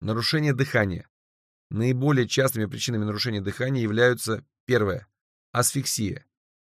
Нарушение дыхания. Наиболее частыми причинами нарушения дыхания являются: первое – асфиксия.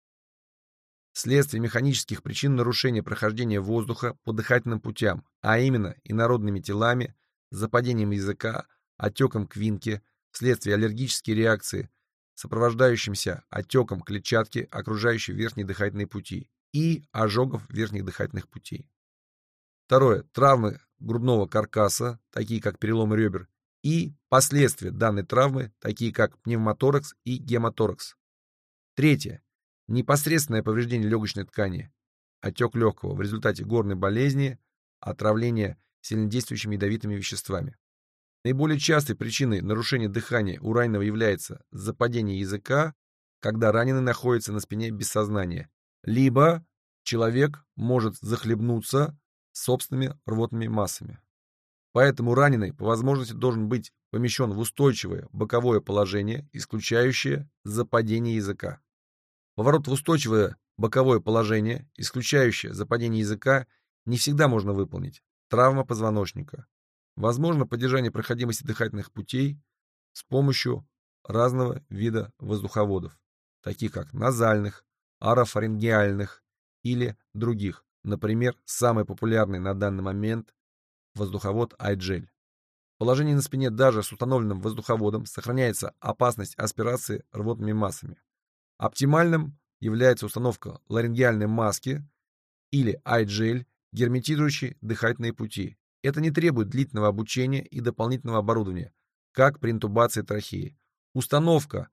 Следствие механических причин нарушения прохождения воздуха по дыхательным путям, а именно инородными телами, западением языка, отеком квинки, вследствие аллергической реакции, сопровождающимся отеком клетчатки, окружающей верхние дыхательные пути, и ожогов верхних дыхательных путей. Второе. Травмы грудного каркаса, такие как переломы ребер, и последствия данной травмы, такие как пневмоторакс и гемоторакс. Третье. Непосредственное повреждение легочной ткани, отек легкого в результате горной болезни, отравления сильнодействующими ядовитыми веществами. Наиболее частой причиной нарушения дыхания у раненого является западение языка, когда раненый находится на спине без сознания, либо человек может захлебнуться собственными рвотными массами. Поэтому раненый по возможности должен быть помещен в устойчивое боковое положение, исключающее западение языка. Поворот в устойчивое боковое положение, исключающее западение языка, не всегда можно выполнить. Травма позвоночника. Возможно поддержание проходимости дыхательных путей с помощью разного вида воздуховодов, таких как назальных, орофарингеальных или других. Например, самый популярный на данный момент воздуховод iGel. В положении на спине даже с установленным воздуховодом сохраняется опасность аспирации рвотными массами. Оптимальным является установка ларингеальной маски или iGel, герметизирующей дыхательные пути. Это не требует длительного обучения и дополнительного оборудования, как при интубации трахеи. Установка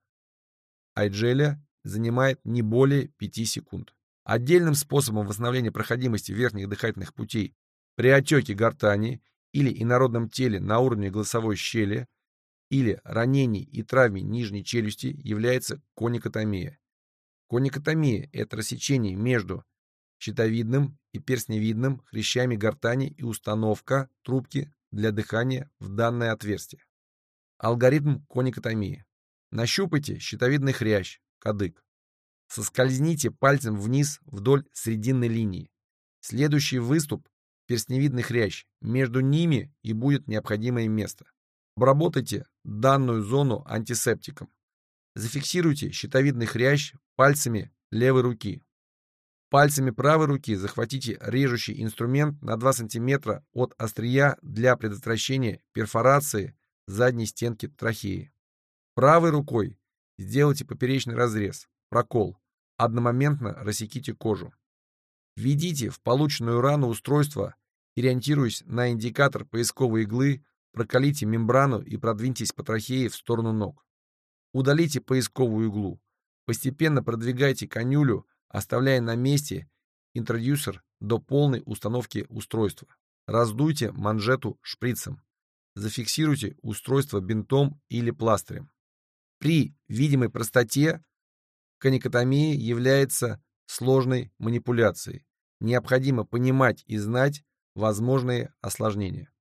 iGel занимает не более 5 секунд. Отдельным способом восстановления проходимости верхних дыхательных путей при отеке гортани или инородном теле на уровне голосовой щели или ранении и травме нижней челюсти является коникотомия. Коникотомия – это рассечение между щитовидным и перстневидным хрящами гортани и установка трубки для дыхания в данное отверстие. Алгоритм коникотомии. Нащупайте щитовидный хрящ, кадык. Соскользните пальцем вниз вдоль срединной линии. Следующий выступ – перстневидный хрящ. Между ними и будет необходимое место. Обработайте данную зону антисептиком. Зафиксируйте щитовидный хрящ пальцами левой руки. Пальцами правой руки захватите режущий инструмент на 2 см от острия для предотвращения перфорации задней стенки трахеи. Правой рукой сделайте поперечный разрез, прокол. Одномоментно рассеките кожу. Введите в полученную рану устройство и, ориентируясь на индикатор поисковой иглы, проколите мембрану и продвиньтесь по трахее в сторону ног. Удалите поисковую иглу. Постепенно продвигайте канюлю, оставляя на месте интродюсер до полной установки устройства. Раздуйте манжету шприцем. Зафиксируйте устройство бинтом или пластырем. При видимой простоте коникотомия является сложной манипуляцией. Необходимо понимать и знать возможные осложнения.